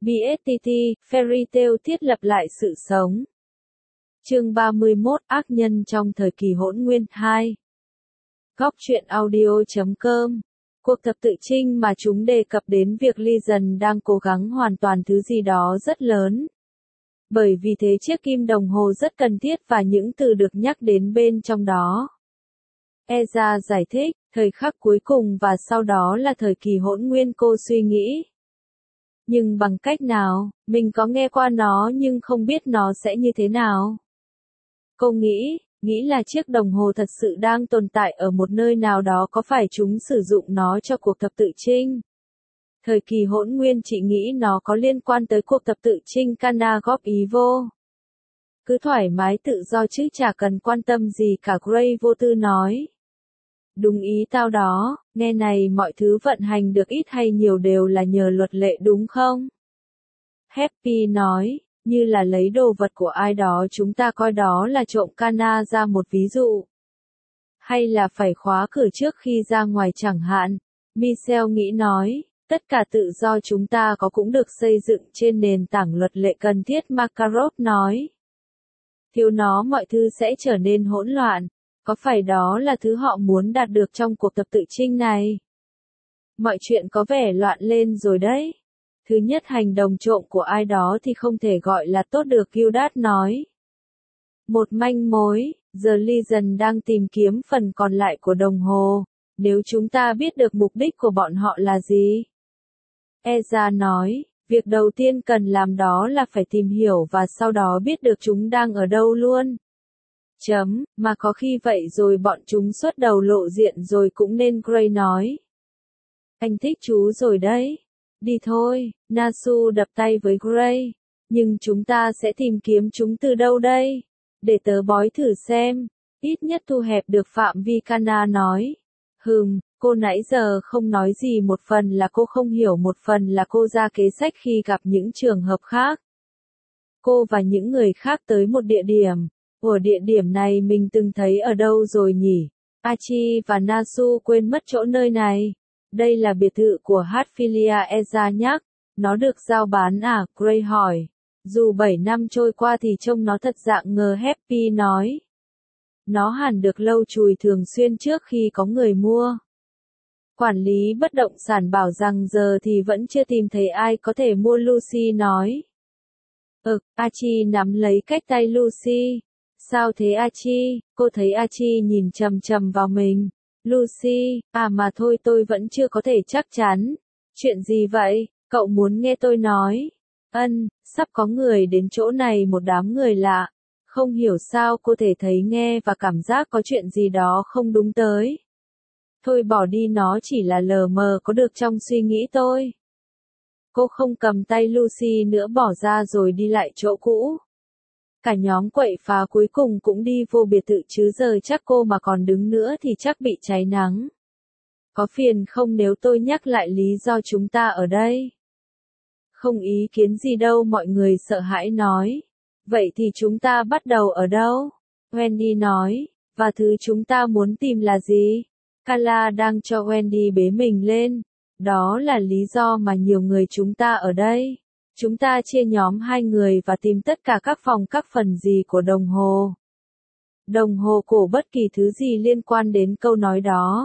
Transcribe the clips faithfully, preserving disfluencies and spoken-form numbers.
bê ét tê tê, Fairy Tail thiết lập lại sự sống. Chương ba mươi mốt, ác nhân trong thời kỳ hỗn nguyên hai. Góc truyện audio chấm com. Cuộc thập tự chinh mà chúng đề cập đến việc Legion đang cố gắng hoàn toàn thứ gì đó rất lớn. Bởi vì thế chiếc kim đồng hồ rất cần thiết và những từ được nhắc đến bên trong đó. Ezra giải thích, thời khắc cuối cùng và sau đó là thời kỳ hỗn nguyên. Cô suy nghĩ. Nhưng bằng cách nào, mình có nghe qua nó nhưng không biết nó sẽ như thế nào. Cô nghĩ, nghĩ là chiếc đồng hồ thật sự đang tồn tại ở một nơi nào đó, có phải chúng sử dụng nó cho cuộc thập tự chinh? Thời kỳ hỗn nguyên chị nghĩ nó có liên quan tới cuộc thập tự chinh Cana góp ý vô. Cứ thoải mái tự do chứ chả cần quan tâm gì cả, Gray vô tư nói. Đúng ý tao đó, nghe này, mọi thứ vận hành được ít hay nhiều đều là nhờ luật lệ đúng không? Happy nói, như là lấy đồ vật của ai đó chúng ta coi đó là trộm Cana ra một ví dụ. Hay là phải khóa cửa trước khi ra ngoài chẳng hạn. Michelle nghĩ nói, tất cả tự do chúng ta có cũng được xây dựng trên nền tảng luật lệ cần thiết. Makarov nói. Thiếu nó mọi thứ sẽ trở nên hỗn loạn. Có phải đó là thứ họ muốn đạt được trong cuộc thập tự chinh này? Mọi chuyện có vẻ loạn lên rồi đấy. Thứ nhất, hành động trộm của ai đó thì không thể gọi là tốt được, Gildas nói. Một manh mối, The Legion đang tìm kiếm phần còn lại của đồng hồ, nếu chúng ta biết được mục đích của bọn họ là gì. Ezra nói, việc đầu tiên cần làm đó là phải tìm hiểu và sau đó biết được chúng đang ở đâu luôn. Chấm, mà có khi vậy rồi bọn chúng xuất đầu lộ diện rồi cũng nên, Gray nói. Anh thích chú rồi đấy. Đi thôi, Nasu đập tay với Gray. Nhưng chúng ta sẽ tìm kiếm chúng từ đâu đây? Để tớ bói thử xem. Ít nhất thu hẹp được phạm vi, Cana nói. Hừm, cô nãy giờ không nói gì, một phần là cô không hiểu, một phần là cô ra kế sách khi gặp những trường hợp khác. Cô và những người khác tới một địa điểm. Ở địa điểm này mình từng thấy ở đâu rồi nhỉ? Archie và Nasu quên mất chỗ nơi này. Đây là biệt thự của Hatfilia, Ezra nhắc. Nó được giao bán à? Gray hỏi. Dù bảy năm trôi qua thì trông nó thật dạng ngờ, Happy nói. Nó hẳn được lau chùi thường xuyên trước khi có người mua. Quản lý bất động sản bảo rằng giờ thì vẫn chưa tìm thấy ai có thể mua, Lucy nói. Ực, Archie nắm lấy cách tay Lucy. Sao thế Archie? Cô thấy Archie nhìn chằm chằm vào mình. Lucy, à mà thôi, tôi vẫn chưa có thể chắc chắn. Chuyện gì vậy? Cậu muốn nghe tôi nói? Ân, sắp có người đến chỗ này, một đám người lạ. Không hiểu sao cô thể thấy nghe và cảm giác có chuyện gì đó không đúng tới. Thôi bỏ đi, nó chỉ là lờ mờ có được trong suy nghĩ tôi. Cô không cầm tay Lucy nữa, bỏ ra rồi đi lại chỗ cũ. Cả nhóm quậy phá cuối cùng cũng đi vô biệt thự, chứ giờ chắc cô mà còn đứng nữa thì chắc bị cháy nắng. Có phiền không nếu tôi nhắc lại lý do chúng ta ở đây? Không ý kiến gì đâu, mọi người sợ hãi nói. Vậy thì chúng ta bắt đầu ở đâu? Wendy nói, và thứ chúng ta muốn tìm là gì? Carla đang cho Wendy bế mình lên. Đó là lý do mà nhiều người chúng ta ở đây. Chúng ta chia nhóm hai người và tìm tất cả các phòng, các phần gì của đồng hồ. Đồng hồ cổ, bất kỳ thứ gì liên quan đến câu nói đó.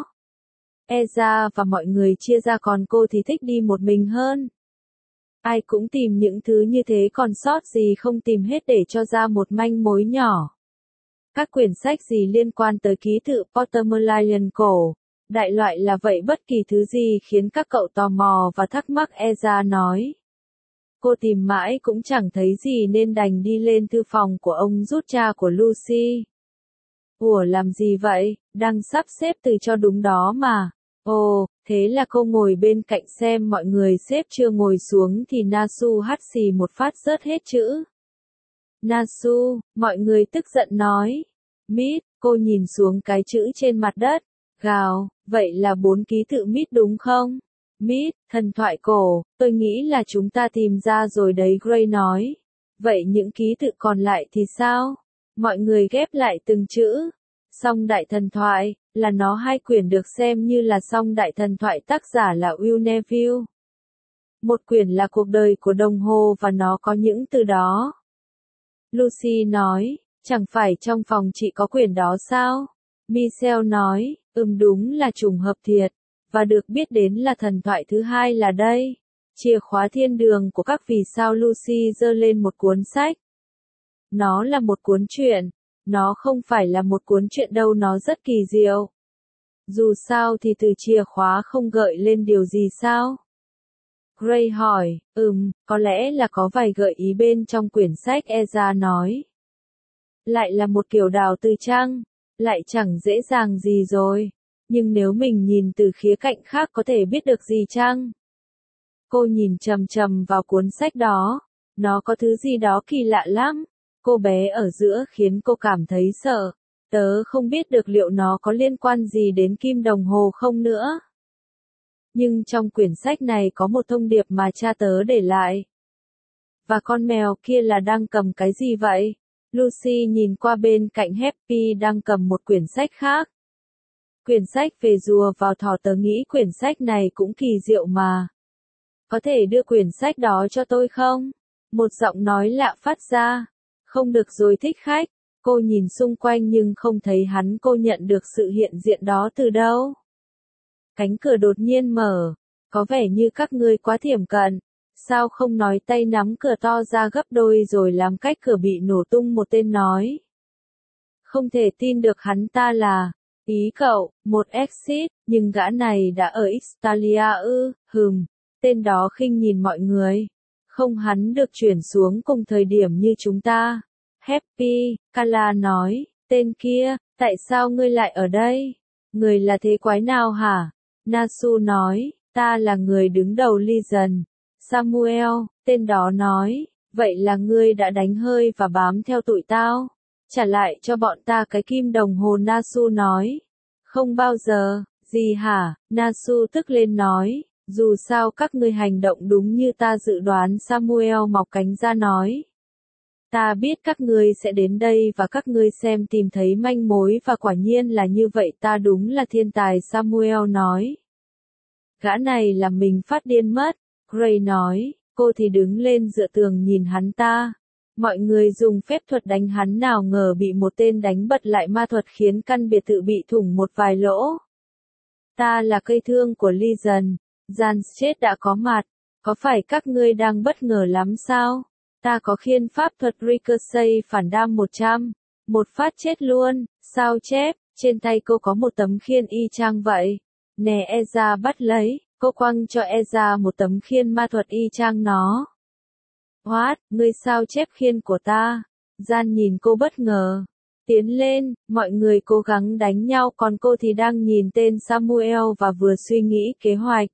Ezra và mọi người chia ra, còn cô thì thích đi một mình hơn. Ai cũng tìm những thứ như thế, còn sót gì không tìm hết để cho ra một manh mối nhỏ. Các quyển sách gì liên quan tới ký tự Pottermalion cổ. Đại loại là vậy, bất kỳ thứ gì khiến các cậu tò mò và thắc mắc, Ezra nói. Cô tìm mãi cũng chẳng thấy gì nên đành đi lên thư phòng của ông rút cha của Lucy. Ủa, làm gì vậy? Đang sắp xếp từ cho đúng đó mà. Ồ, thế là cô ngồi bên cạnh xem mọi người xếp chưa ngồi xuống thì Nasu hắt xì một phát rớt hết chữ. Nasu, mọi người tức giận nói. Mít, cô nhìn xuống cái chữ trên mặt đất. Gào, vậy là bốn ký tự Mít đúng không? Mít, thần thoại cổ, tôi nghĩ là chúng ta tìm ra rồi đấy, Gray nói. Vậy những ký tự còn lại thì sao? Mọi người ghép lại từng chữ. Song đại thần thoại, là nó hai quyển được xem như là song đại thần thoại, tác giả là Will Neville. Một quyển là cuộc đời của đồng hồ và nó có những từ đó. Lucy nói, chẳng phải trong phòng chị có quyển đó sao? Michelle nói, ừm đúng là trùng hợp thiệt, và được biết đến là thần thoại thứ hai là đây. Chìa khóa thiên đường của các vì sao. Lucy giơ lên một cuốn sách. Nó là một cuốn truyện. Nó không phải là một cuốn truyện đâu, nó rất kỳ diệu. Dù sao thì từ chìa khóa không gợi lên điều gì sao? Gray hỏi, ừm, có lẽ là có vài gợi ý bên trong quyển sách. Ezra nói. Lại là một kiểu đào từ chăng? Lại chẳng dễ dàng gì rồi. Nhưng nếu mình nhìn từ khía cạnh khác có thể biết được gì chăng? Cô nhìn chằm chằm vào cuốn sách đó. Nó có thứ gì đó kỳ lạ lắm. Cô bé ở giữa khiến cô cảm thấy sợ. Tớ không biết được liệu nó có liên quan gì đến kim đồng hồ không nữa. Nhưng trong quyển sách này có một thông điệp mà cha tớ để lại. Và con mèo kia là đang cầm cái gì vậy? Lucy nhìn qua bên cạnh Happy đang cầm một quyển sách khác. Quyển sách về rùa vào thỏ. Tớ nghĩ quyển sách này cũng kỳ diệu mà. Có thể đưa quyển sách đó cho tôi không? Một giọng nói lạ phát ra. Không được rồi thích khách. Cô nhìn xung quanh nhưng không thấy hắn. Cô nhận được sự hiện diện đó từ đâu? Cánh cửa đột nhiên mở. Có vẻ như các ngươi quá thiểm cận. Sao không nói? Tay nắm cửa to ra gấp đôi rồi làm cách cửa bị nổ tung. Một tên nói. Không thể tin được hắn ta là. Ý cậu, một exit, nhưng gã này đã ở Italia ư, hừm. Tên đó khinh nhìn mọi người. Không, hắn được chuyển xuống cùng thời điểm như chúng ta. Happy, Kala nói, tên kia, tại sao ngươi lại ở đây? Người là thế quái nào hả? Nasu nói, ta là người đứng đầu Legion. Samuel, tên đó nói, vậy là ngươi đã đánh hơi và bám theo tụi tao. Trả lại cho bọn ta cái kim đồng hồ. Nasu nói. Không bao giờ. Gì hả? Nasu tức lên nói. Dù sao các ngươi hành động đúng như ta dự đoán. Samuel mọc cánh ra nói. Ta biết các ngươi sẽ đến đây và các ngươi xem tìm thấy manh mối và quả nhiên là như vậy. Ta đúng là thiên tài. Samuel nói. Gã này làm mình phát điên mất. Gray nói. Cô thì đứng lên dựa tường nhìn hắn ta. Mọi người dùng phép thuật đánh hắn, nào ngờ bị một tên đánh bật lại ma thuật khiến căn biệt thự bị thủng một vài lỗ. Ta là cây thương của Legion. Jan chết đã có mặt. Có phải các ngươi đang bất ngờ lắm sao? Ta có khiên pháp thuật Ricochet phản đam một trăm. Một phát chết luôn. Sao chép, trên tay cô có một tấm khiên y chang vậy. Nè Ezra bắt lấy. Cô quăng cho Ezra một tấm khiên ma thuật y chang nó. What, ngươi sao chép khiên của ta? Jan nhìn cô bất ngờ. Tiến lên, mọi người cố gắng đánh nhau còn cô thì đang nhìn tên Samuel và vừa suy nghĩ kế hoạch.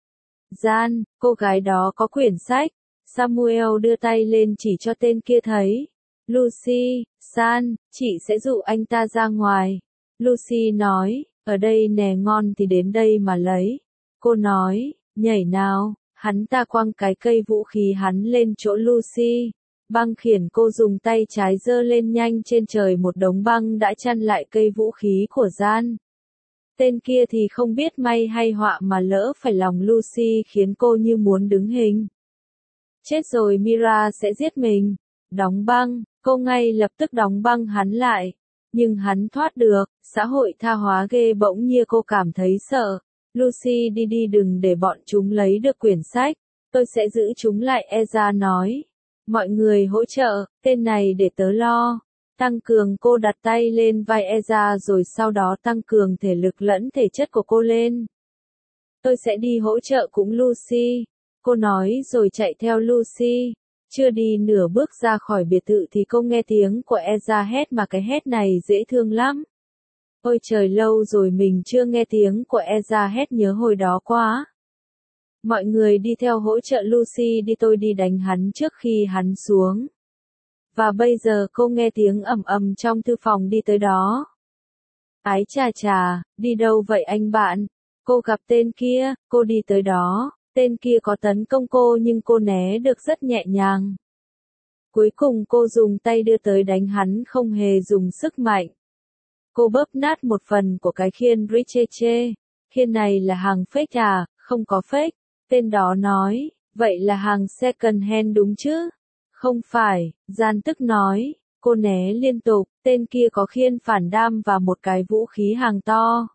Jan, cô gái đó có quyển sách. Samuel đưa tay lên chỉ cho tên kia thấy. Lucy, San, chị sẽ dụ anh ta ra ngoài. Lucy nói, ở đây nè, ngon thì đến đây mà lấy. Cô nói, nhảy nào. Hắn ta quăng cái cây vũ khí hắn lên chỗ Lucy. Băng khiển. Cô dùng tay trái giơ lên nhanh trên trời, một đống băng đã chặn lại cây vũ khí của Jan. Tên kia thì không biết may hay họa mà lỡ phải lòng Lucy khiến cô như muốn đứng hình. Chết rồi, Mira sẽ giết mình. Đóng băng. Cô ngay lập tức đóng băng hắn lại. Nhưng hắn thoát được. Xã hội tha hóa ghê. Bỗng nhiên cô cảm thấy sợ. Lucy đi đi, đừng để bọn chúng lấy được quyển sách. Tôi sẽ giữ chúng lại. Ezra nói. Mọi người hỗ trợ, tên này để tớ lo. Tăng cường. Cô đặt tay lên vai Ezra rồi sau đó tăng cường thể lực lẫn thể chất của cô lên. Tôi sẽ đi hỗ trợ cũng Lucy. Cô nói rồi chạy theo Lucy. Chưa đi nửa bước ra khỏi biệt thự thì cô nghe tiếng của Ezra hét, mà cái hét này dễ thương lắm. Ôi trời, lâu rồi mình chưa nghe tiếng của Ezra hét, nhớ hồi đó quá. Mọi người đi theo hỗ trợ Lucy đi, tôi đi đánh hắn trước khi hắn xuống. Và bây giờ cô nghe tiếng ầm ầm trong thư phòng đi tới đó. Ái chà chà, đi đâu vậy anh bạn? Cô gặp tên kia, cô đi tới đó, tên kia có tấn công cô nhưng cô né được rất nhẹ nhàng. Cuối cùng cô dùng tay đưa tới đánh hắn, không hề dùng sức mạnh. Cô bóp nát một phần của cái khiên Richeche. Khiên này là hàng fake à? Không có fake. Tên đó nói, Vậy là hàng second hand đúng chứ? Không phải, Gian tức nói, cô né liên tục, tên kia có khiên phản đam và một cái vũ khí hàng to.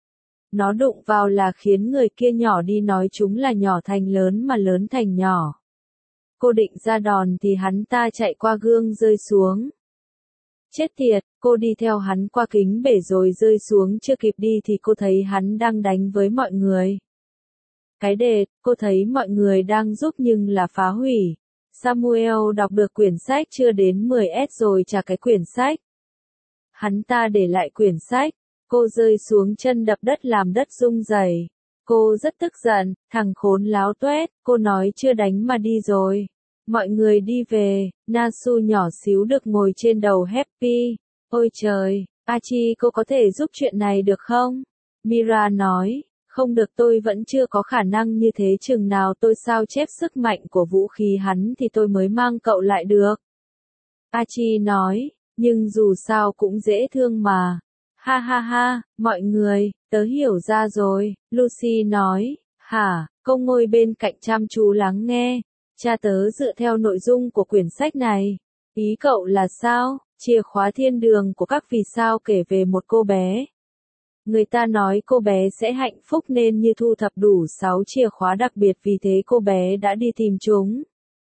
Nó đụng vào là khiến người kia nhỏ đi, nói chúng là nhỏ thành lớn mà lớn thành nhỏ. Cô định ra đòn thì hắn ta chạy qua gương rơi xuống. Chết tiệt, cô đi theo hắn qua kính bể rồi rơi xuống, chưa kịp đi thì cô thấy hắn đang đánh với mọi người. Cái đệt, cô thấy mọi người đang giúp nhưng là phá hủy. Samuel đọc được quyển sách chưa đến mười S rồi trả cái quyển sách. Hắn ta để lại quyển sách, cô rơi xuống chân đập đất làm đất rung rẩy. Cô rất tức giận, thằng khốn láo tuét, cô nói chưa đánh mà đi rồi. Mọi người đi về, Nasu nhỏ xíu được ngồi trên đầu Happy. Ôi trời, Achi cô có thể giúp chuyện này được không? Mira nói, không được, tôi vẫn chưa có khả năng như thế, chừng nào tôi sao chép sức mạnh của vũ khí hắn thì tôi mới mang cậu lại được. Achi nói, nhưng dù sao cũng dễ thương mà. Ha ha ha, mọi người, tớ hiểu ra rồi, Lucy nói, hả, cô ngồi bên cạnh chăm chú lắng nghe. Cha tớ dựa theo nội dung của quyển sách này. Ý cậu là sao? Chìa khóa thiên đường của các vì sao kể về một cô bé. Người ta nói cô bé sẽ hạnh phúc nên như thu thập đủ sáu chìa khóa đặc biệt, vì thế cô bé đã đi tìm chúng.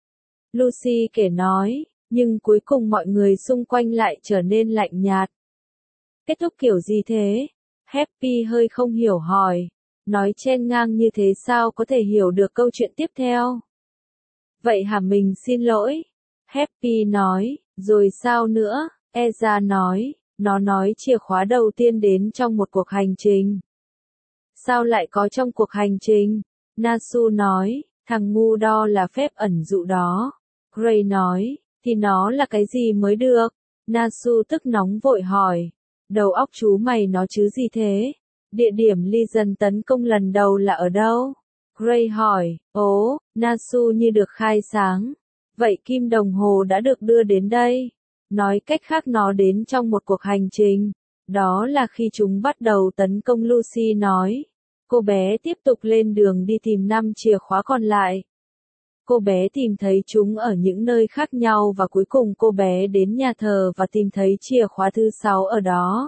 Lucy kể nói, nhưng cuối cùng mọi người xung quanh lại trở nên lạnh nhạt. Kết thúc kiểu gì thế? Happy hơi không hiểu hỏi. Nói chen ngang như thế sao có thể hiểu được câu chuyện tiếp theo? Vậy hả, mình xin lỗi. Happy nói, rồi sao nữa? Eza nói, nó nói chìa khóa đầu tiên đến trong một cuộc hành trình. Sao lại có trong cuộc hành trình? Nasu nói, thằng ngu đo là phép ẩn dụ đó. Gray nói, thì nó là cái gì mới được? Nasu tức nóng vội hỏi, đầu óc chú mày nó chứ gì thế? Địa điểm Legion tấn công lần đầu là ở đâu? Gray hỏi, ố, Nasu như được khai sáng. Vậy kim đồng hồ đã được đưa đến đây. Nói cách khác nó đến trong một cuộc hành trình. Đó là khi chúng bắt đầu tấn công, Lucy nói. Cô bé tiếp tục lên đường đi tìm năm chìa khóa còn lại. Cô bé tìm thấy chúng ở những nơi khác nhau và cuối cùng cô bé đến nhà thờ và tìm thấy chìa khóa thứ sáu ở đó.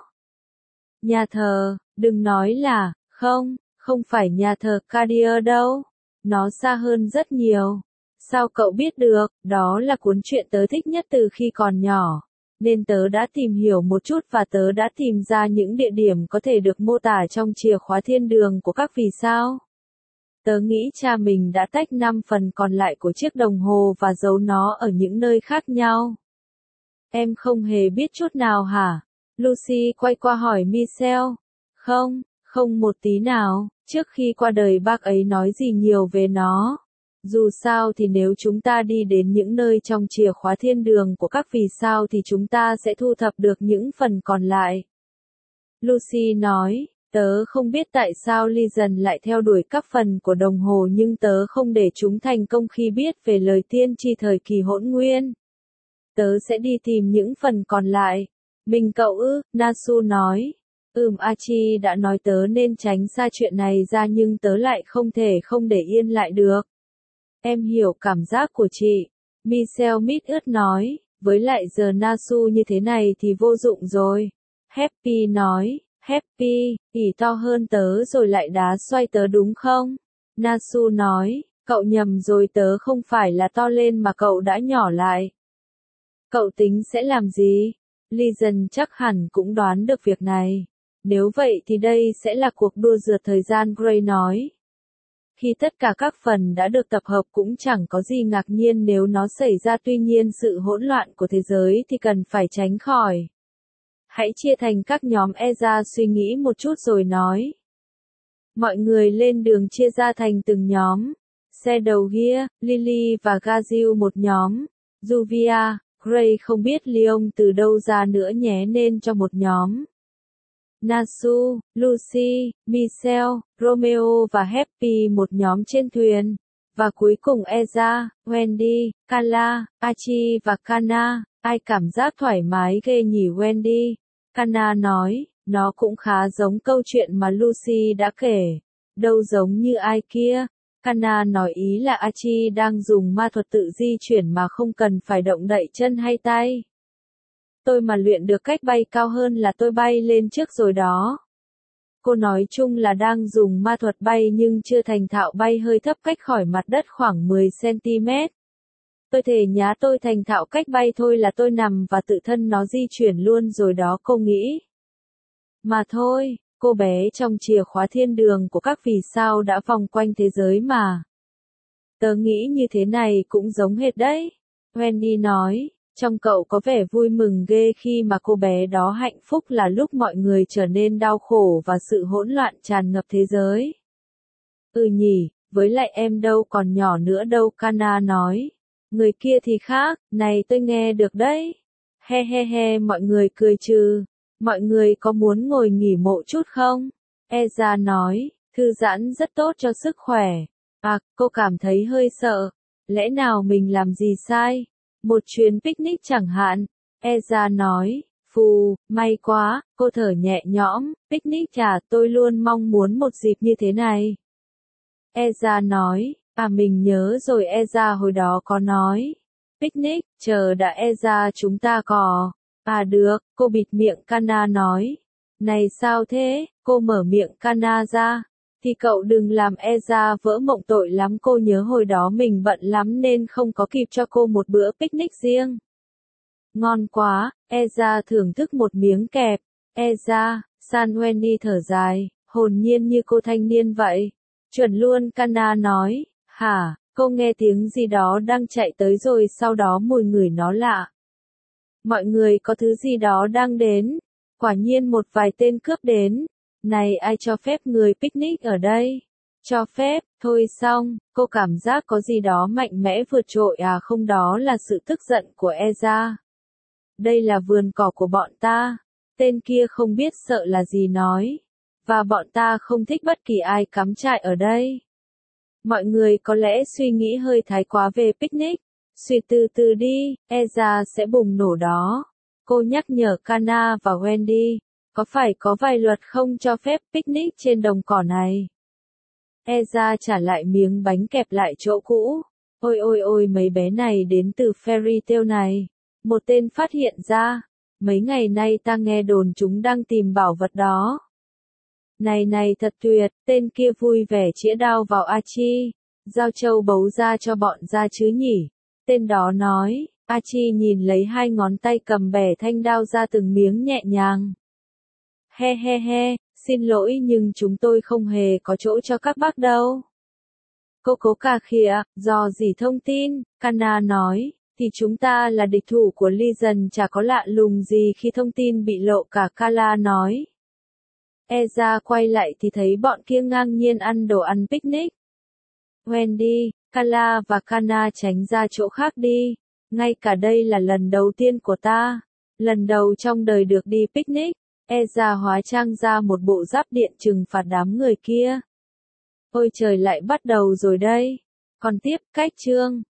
Nhà thờ, đừng nói là, không. Không phải nhà thờ Cartier đâu. Nó xa hơn rất nhiều. Sao cậu biết được? Đó là cuốn truyện tớ thích nhất từ khi còn nhỏ. Nên tớ đã tìm hiểu một chút và tớ đã tìm ra những địa điểm có thể được mô tả trong chìa khóa thiên đường của các vì sao. Tớ nghĩ cha mình đã tách năm phần còn lại của chiếc đồng hồ và giấu nó ở những nơi khác nhau. Em không hề biết chút nào hả? Lucy quay qua hỏi Michelle. Không. Không một tí nào, trước khi qua đời bác ấy nói gì nhiều về nó. Dù sao thì nếu chúng ta đi đến những nơi trong chìa khóa thiên đường của các vì sao thì chúng ta sẽ thu thập được những phần còn lại. Lucy nói, tớ không biết tại sao Legion lại theo đuổi các phần của đồng hồ, nhưng tớ không để chúng thành công khi biết về lời tiên tri thời kỳ hỗn nguyên. Tớ sẽ đi tìm những phần còn lại. Mình cậu ư, Nasu nói. Ừm, Achi đã nói tớ nên tránh xa chuyện này ra nhưng tớ lại không thể không để yên lại được. Em hiểu cảm giác của chị. Michelle mít ướt nói, với lại giờ Nasu như thế này thì vô dụng rồi. Happy nói, Happy, ỉ to hơn tớ rồi lại đá xoay tớ đúng không? Nasu nói, cậu nhầm rồi, tớ không phải là to lên mà cậu đã nhỏ lại. Cậu tính sẽ làm gì? Legion chắc hẳn cũng đoán được việc này. Nếu vậy thì đây sẽ là cuộc đua rượt thời gian, Gray nói. Khi tất cả các phần đã được tập hợp cũng chẳng có gì ngạc nhiên nếu nó xảy ra, tuy nhiên sự hỗn loạn của thế giới thì cần phải tránh khỏi. Hãy chia thành các nhóm. Eza suy nghĩ một chút rồi nói. Mọi người lên đường chia ra thành từng nhóm. Xe đầu Gia, Lily và Gazil một nhóm. Juvia, Gray không biết Leon từ đâu ra nữa nhé nên cho một nhóm. Nasu, Lucy, Michelle, Romeo và Happy một nhóm trên thuyền. Và cuối cùng Eza, Wendy, Kala, Achi và Kana. Ai cảm giác thoải mái ghê nhỉ Wendy? Kana nói, nó cũng khá giống câu chuyện mà Lucy đã kể. Đâu giống như ai kia. Kana nói ý là Archie đang dùng ma thuật tự di chuyển mà không cần phải động đậy chân hay tay. Tôi mà luyện được cách bay cao hơn là tôi bay lên trước rồi đó. Cô nói chung là đang dùng ma thuật bay nhưng chưa thành thạo bay hơi thấp cách khỏi mặt đất khoảng mười xăng-ti-mét. Tôi thề nhá tôi thành thạo cách bay thôi là tôi nằm và tự thân nó di chuyển luôn rồi đó cô nghĩ. Mà thôi, cô bé trong chìa khóa thiên đường của các vì sao đã vòng quanh thế giới mà. Tớ nghĩ như thế này cũng giống hệt đấy. Wendy nói, trong cậu có vẻ vui mừng ghê khi mà cô bé đó hạnh phúc là lúc mọi người trở nên đau khổ và sự hỗn loạn tràn ngập thế giới. Ừ nhỉ, với lại em đâu còn nhỏ nữa đâu Kana nói. Người kia thì khác, này tôi nghe được đấy. He he he mọi người cười trừ. Mọi người có muốn ngồi nghỉ mộ chút không? Eza nói, thư giãn rất tốt cho sức khỏe. À, cô cảm thấy hơi sợ. Lẽ nào mình làm gì sai? Một chuyến picnic chẳng hạn. Eza nói, phù, may quá, cô thở nhẹ nhõm, picnic à tôi luôn mong muốn một dịp như thế này. Eza nói, à mình nhớ rồi Eza hồi đó có nói. Picnic, chờ đã Eza chúng ta có. À được, cô bịt miệng Kana nói. Này sao thế, cô mở miệng Kana ra. Thì cậu đừng làm Eza vỡ mộng tội lắm cô nhớ hồi đó mình bận lắm nên không có kịp cho cô một bữa picnic riêng. Ngon quá, Eza thưởng thức một miếng kẹp. Eza, San Wendy thở dài, hồn nhiên như cô thanh niên vậy. Chuẩn luôn Kana nói, hả, cô nghe tiếng gì đó đang chạy tới rồi sau đó mùi ngửi nó lạ. Mọi người có thứ gì đó đang đến. Quả nhiên một vài tên cướp đến. Này ai cho phép người picnic ở đây? Cho phép, thôi xong, cô cảm giác có gì đó mạnh mẽ vượt trội à không đó là sự tức giận của Eza. Đây là vườn cỏ của bọn ta. Tên kia không biết sợ là gì nói. Và bọn ta không thích bất kỳ ai cắm trại ở đây. Mọi người có lẽ suy nghĩ hơi thái quá về picnic. Suy từ từ đi, Eza sẽ bùng nổ đó. Cô nhắc nhở Kana và Wendy, có phải có vài luật không cho phép picnic trên đồng cỏ này? Eza trả lại miếng bánh kẹp lại chỗ cũ. Ôi ôi ôi mấy bé này đến từ Fairy Tail này. Một tên phát hiện ra. Mấy ngày nay ta nghe đồn chúng đang tìm bảo vật đó. Này này thật tuyệt, tên kia vui vẻ chĩa đao vào Archie. Giao châu bấu ra cho bọn ra chứ nhỉ? Tên đó nói, Archie nhìn lấy hai ngón tay cầm bẻ thanh đao ra từng miếng nhẹ nhàng. He he he, xin lỗi nhưng chúng tôi không hề có chỗ cho các bác đâu. Cô cố cà khịa, dò dỉ thông tin, Kana nói, thì chúng ta là địch thủ của Legion chả có lạ lùng gì khi thông tin bị lộ cả Kala nói. Eza quay lại thì thấy bọn kia ngang nhiên ăn đồ ăn picnic. Wendy, Kala và Kana tránh ra chỗ khác đi. Ngay cả đây là lần đầu tiên của ta. Lần đầu trong đời được đi picnic. Eza hóa trang ra một bộ giáp điện trừng phạt đám người kia. Ôi trời lại bắt đầu rồi đây. Còn tiếp, cách chương.